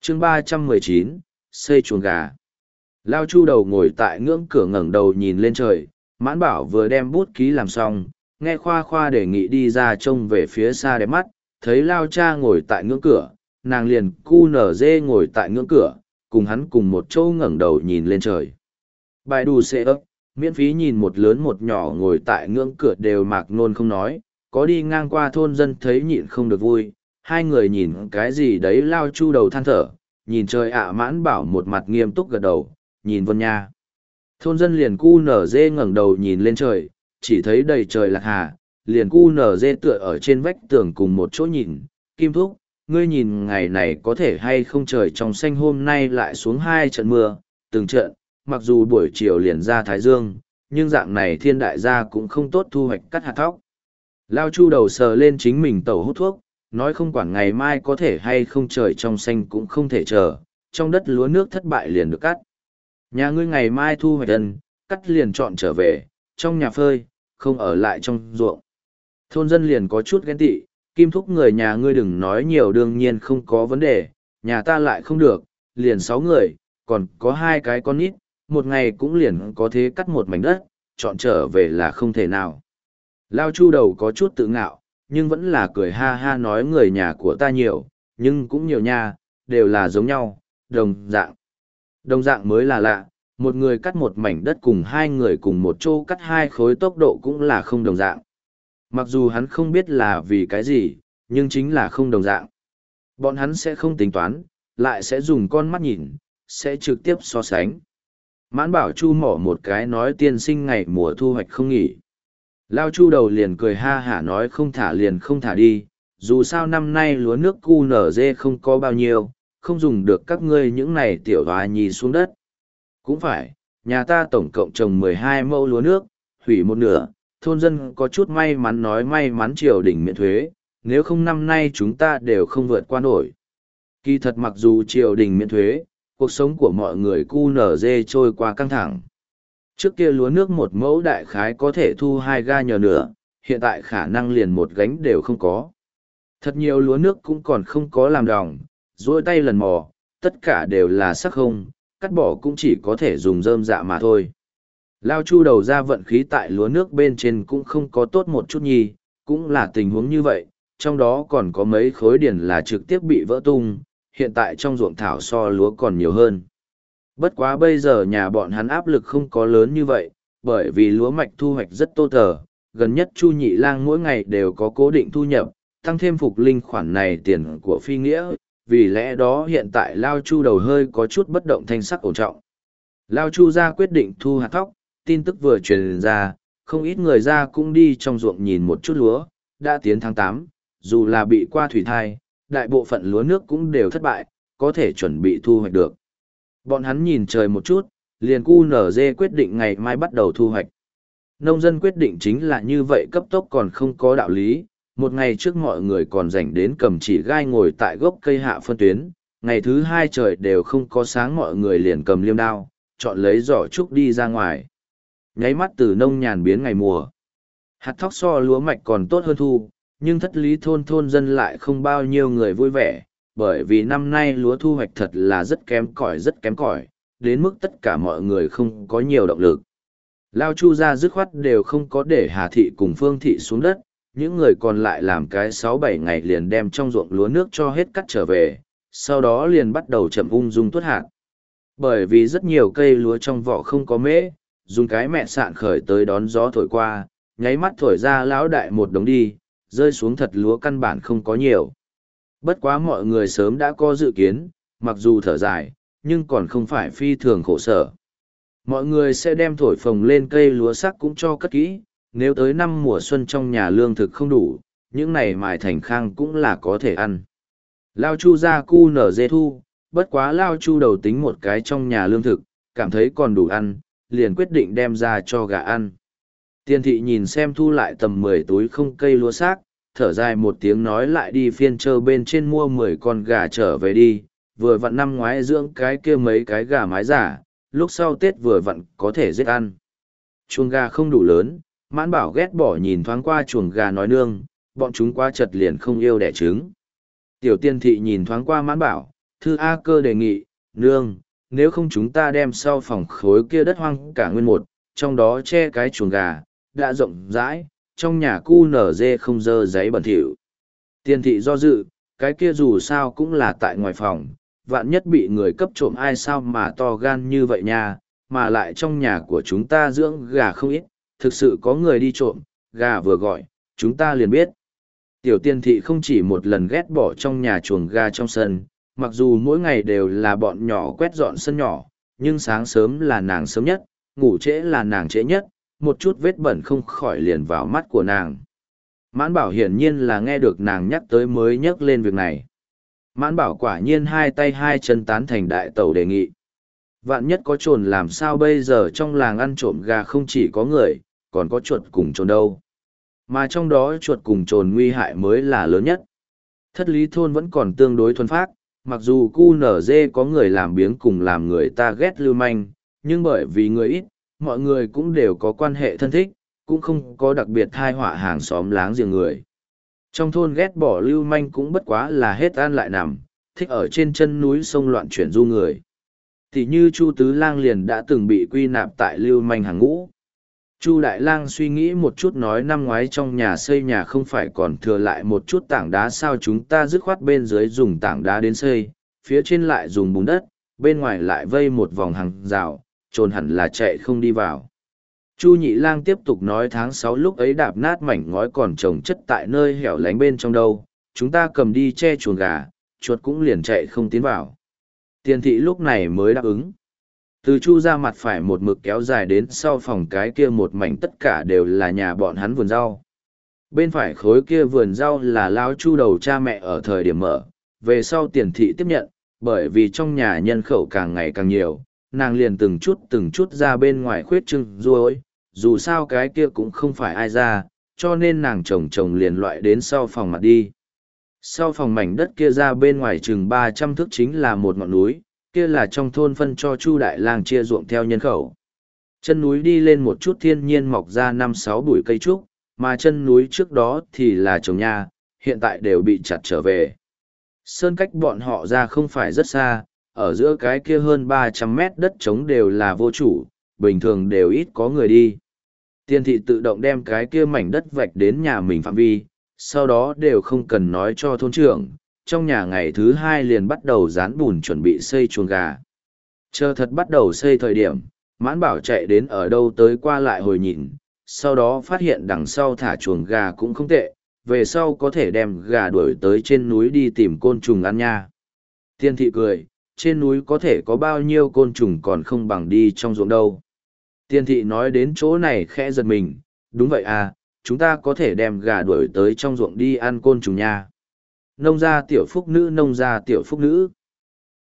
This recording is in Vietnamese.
chương 319, xây chuồng gà. Lao Chu đầu ngồi tại ngưỡng cửa ngẩng đầu nhìn lên trời, Mãn Bảo vừa đem bút ký làm xong, nghe Khoa Khoa đề nghị đi ra trông về phía xa đẹp mắt, thấy Lao cha ngồi tại ngưỡng cửa, nàng liền cu nở dê ngồi tại ngưỡng cửa, cùng hắn cùng một chỗ ngẩng đầu nhìn lên trời. Bài đù xệ ấp, miễn phí nhìn một lớn một nhỏ ngồi tại ngưỡng cửa đều mạc nôn không nói, có đi ngang qua thôn dân thấy nhịn không được vui, hai người nhìn cái gì đấy Lao Chu đầu than thở, nhìn trời ạ. Mãn Bảo một mặt nghiêm túc gật đầu, nhìn Vân Nha. Thôn dân liền cu nở dê ngẩng đầu nhìn lên trời, chỉ thấy đầy trời lạc hà, liền cu nở dê tựa ở trên vách tường cùng một chỗ nhìn. Kim Thúc, ngươi nhìn ngày này có thể hay không, trời trong xanh hôm nay lại xuống 2 trận mưa, từng trận, mặc dù buổi chiều liền ra thái dương, nhưng dạng này thiên đại gia cũng không tốt thu hoạch cắt hạt thóc. Lao Chu đầu sờ lên chính mình tẩu hút thuốc, nói không quản ngày mai có thể hay không, trời trong xanh cũng không thể chờ, trong đất lúa nước thất bại liền được cắt. Nhà ngươi ngày mai thu hoạch ân, cắt liền chọn trở về, trong nhà phơi, không ở lại trong ruộng. Thôn dân liền có chút ghen tị, Kim Thúc người nhà ngươi đừng nói nhiều, đương nhiên không có vấn đề, nhà ta lại không được, liền 6 người, còn có 2 cái con nít, một ngày cũng liền có thế cắt một mảnh đất, chọn trở về là không thể nào. Lao Chu đầu có chút tự ngạo, nhưng vẫn là cười ha ha nói người nhà của ta nhiều, nhưng cũng nhiều nha, đều là giống nhau, đồng dạng. Đồng dạng mới là lạ, một người cắt một mảnh đất cùng 2 người cùng một chỗ cắt 2 khối tốc độ cũng là không đồng dạng. Mặc dù hắn không biết là vì cái gì, nhưng chính là không đồng dạng. Bọn hắn sẽ không tính toán, lại sẽ dùng con mắt nhìn, sẽ trực tiếp so sánh. Mãn Bảo Chu mỏ một cái nói tiên sinh ngày mùa thu hoạch không nghỉ. Lao Chu đầu liền cười ha hả nói không thả liền không thả đi, dù sao năm nay lúa nước cu nở dê không có bao nhiêu, không dùng được các ngươi những này tiểu hòa nhì xuống đất. Cũng phải, nhà ta tổng cộng trồng 12 mẫu lúa nước, hủy một nửa, thôn dân có chút may mắn nói may mắn triều đình miễn thuế, nếu không năm nay chúng ta đều không vượt qua nổi. Kỳ thật mặc dù triều đình miễn thuế, cuộc sống của mọi người cu nở dê trôi qua căng thẳng. Trước kia lúa nước một mẫu đại khái có thể thu 2 ga nhờ nửa, hiện tại khả năng liền một gánh đều không có. Thật nhiều lúa nước cũng còn không có làm đồng, duỗi tay lần mò, tất cả đều là sắc không, cắt bỏ cũng chỉ có thể dùng rơm dạ mà thôi. Lao Chu đầu ra vận khí tại lúa nước bên trên cũng không có tốt một chút nhi, cũng là tình huống như vậy, trong đó còn có mấy khối điển là trực tiếp bị vỡ tung, hiện tại trong ruộng thảo so lúa còn nhiều hơn. Bất quá bây giờ nhà bọn hắn áp lực không có lớn như vậy, bởi vì lúa mạch thu hoạch rất tô tờ, gần nhất Chu Nhị Lang mỗi ngày đều có cố định thu nhập, tăng thêm phục linh khoản này tiền của phi nghĩa, vì lẽ đó hiện tại Lao Chu đầu hơi có chút bất động thanh sắc ổn trọng. Lao Chu ra quyết định thu hạt thóc, tin tức vừa truyền ra, không ít người ra cũng đi trong ruộng nhìn một chút lúa, đã tiến tháng 8, dù là bị qua thủy thai, đại bộ phận lúa nước cũng đều thất bại, có thể chuẩn bị thu hoạch được. Bọn hắn nhìn trời một chút, liền cu nở dê quyết định ngày mai bắt đầu thu hoạch. Nông dân quyết định chính là như vậy, cấp tốc còn không có đạo lý. Một ngày trước mọi người còn rảnh đến cầm chỉ gai ngồi tại gốc cây hạ phân tuyến, ngày thứ 2 trời đều không có sáng mọi người liền cầm liêm đao, chọn lấy giỏ trúc đi ra ngoài. Nháy mắt từ nông nhàn biến ngày mùa. Hạt thóc so lúa mạch còn tốt hơn thu, nhưng thất lý thôn dân lại không bao nhiêu người vui vẻ, bởi vì năm nay lúa thu hoạch thật là rất kém cỏi, đến mức tất cả mọi người không có nhiều động lực. Lao Chu ra dứt khoát đều không có để Hà Thị cùng Phương Thị xuống đất, những người còn lại làm cái 6-7 ngày liền đem trong ruộng lúa nước cho hết cắt trở về, sau đó liền bắt đầu chậm ung dung tuốt hạt. Bởi vì rất nhiều cây lúa trong vỏ không có mễ, dùng cái mẹ sạn khởi tới đón gió thổi qua, nháy mắt thổi ra lão đại một đống đi, rơi xuống thật lúa căn bản không có nhiều. Bất quá mọi người sớm đã có dự kiến, mặc dù thở dài, nhưng còn không phải phi thường khổ sở. Mọi người sẽ đem thổi phồng lên cây lúa sắc cũng cho cất kỹ, nếu tới năm mùa xuân trong nhà lương thực không đủ, những này mài thành khang cũng là có thể ăn. Lao Chu ra cu nở dê thu, bất quá Lao Chu đầu tính một cái trong nhà lương thực, cảm thấy còn đủ ăn, liền quyết định đem ra cho gà ăn. Tiên thị nhìn xem thu lại tầm 10 túi không cây lúa xác, thở dài một tiếng nói lại đi phiên trơ bên trên mua 10 con gà trở về đi, vừa vặn năm ngoái dưỡng cái kia mấy cái gà mái giả, lúc sau Tết vừa vặn có thể giết ăn. Chuồng gà không đủ lớn, Mãn Bảo ghét bỏ nhìn thoáng qua chuồng gà nói nương, bọn chúng quá chật liền không yêu đẻ trứng. Tiểu Tiên thị nhìn thoáng qua Mãn Bảo, Thư A Cơ đề nghị, nương, nếu không chúng ta đem sau phòng khối kia đất hoang cả nguyên một, trong đó che cái chuồng gà, đã rộng rãi, trong nhà cu nở dê không dơ giấy bẩn thỉu. Tiền thị do dự, cái kia dù sao cũng là tại ngoài phòng, vạn nhất bị người cấp trộm ai sao mà to gan như vậy nha, mà lại trong nhà của chúng ta dưỡng gà không ít, thực sự có người đi trộm, gà vừa gọi, chúng ta liền biết. Tiểu tiền thị không chỉ một lần ghét bỏ trong nhà chuồng gà trong sân, mặc dù mỗi ngày đều là bọn nhỏ quét dọn sân nhỏ, nhưng sáng sớm là nàng sớm nhất, ngủ trễ là nàng trễ nhất, một chút vết bẩn không khỏi liền vào mắt của nàng. Mãn Bảo hiển nhiên là nghe được nàng nhắc tới mới nhắc lên việc này. Mãn Bảo quả nhiên hai tay hai chân tán thành đại tẩu đề nghị. Vạn nhất có trồn làm sao bây giờ trong làng ăn trộm gà không chỉ có người, còn có chuột cùng trồn đâu. Mà trong đó chuột cùng trồn nguy hại mới là lớn nhất. Thất lý thôn vẫn còn tương đối thuần phác, mặc dù cu nở dê có người làm biếng cùng làm người ta ghét lưu manh, nhưng bởi vì người ít, mọi người cũng đều có quan hệ thân thích, cũng không có đặc biệt thai họa hàng xóm láng giềng người. Trong thôn ghét bỏ lưu manh cũng bất quá là hết ăn lại nằm, thích ở trên chân núi sông loạn chuyển du người. Thì như Chu Tứ Lang liền đã từng bị quy nạp tại lưu manh hàng ngũ. Chu Đại Lang suy nghĩ một chút nói năm ngoái trong nhà xây nhà không phải còn thừa lại một chút tảng đá sao chúng ta dứt khoát bên dưới dùng tảng đá đến xây, phía trên lại dùng bùn đất, bên ngoài lại vây một vòng hàng rào, trồn hẳn là chạy không đi vào. Chu Nhị Lang tiếp tục nói tháng 6 lúc ấy đạp nát mảnh ngói còn trồng chất tại nơi hẻo lánh bên trong đâu, chúng ta cầm đi che chuồng gà, chuột cũng liền chạy không tiến vào. Tiền thị lúc này mới đáp ứng. Từ Chu ra mặt phải một mực kéo dài đến sau phòng cái kia một mảnh tất cả đều là nhà bọn hắn vườn rau. Bên phải khối kia vườn rau là lao Chu đầu cha mẹ ở thời điểm mở, về sau tiền thị tiếp nhận, bởi vì trong nhà nhân khẩu càng ngày càng nhiều, nàng liền từng chút ra bên ngoài khuyết trưng ruôi, dù sao cái kia cũng không phải ai ra, cho nên nàng chồng liền loại đến sau phòng mặt đi. Sau phòng mảnh đất kia ra bên ngoài chừng 300 thước chính là một ngọn núi, kia là trong thôn phân cho Chu Đại Lang chia ruộng theo nhân khẩu. Chân núi đi lên một chút thiên nhiên mọc ra 5-6 bụi cây trúc, mà chân núi trước đó thì là trồng nha, hiện tại đều bị chặt trở về. Sơn cách bọn họ ra không phải rất xa, ở giữa cái kia hơn 300 mét đất trống đều là vô chủ, bình thường đều ít có người đi. Tiên thị tự động đem cái kia mảnh đất vạch đến nhà mình phạm vi, sau đó đều không cần nói cho thôn trưởng, trong nhà ngày thứ 2 liền bắt đầu dán bùn chuẩn bị xây chuồng gà. Chờ thật bắt đầu xây thời điểm, Mãn Bảo chạy đến ở đâu tới qua lại hồi nhìn, sau đó phát hiện đằng sau thả chuồng gà cũng không tệ, về sau có thể đem gà đuổi tới trên núi đi tìm côn trùng ăn nha. Tiên thị cười, trên núi có thể có bao nhiêu côn trùng còn không bằng đi trong ruộng đâu. Tiên thị nói đến chỗ này khẽ giật mình, đúng vậy à, chúng ta có thể đem gà đuổi tới trong ruộng đi ăn côn trùng nha. Nông gia tiểu phúc nữ.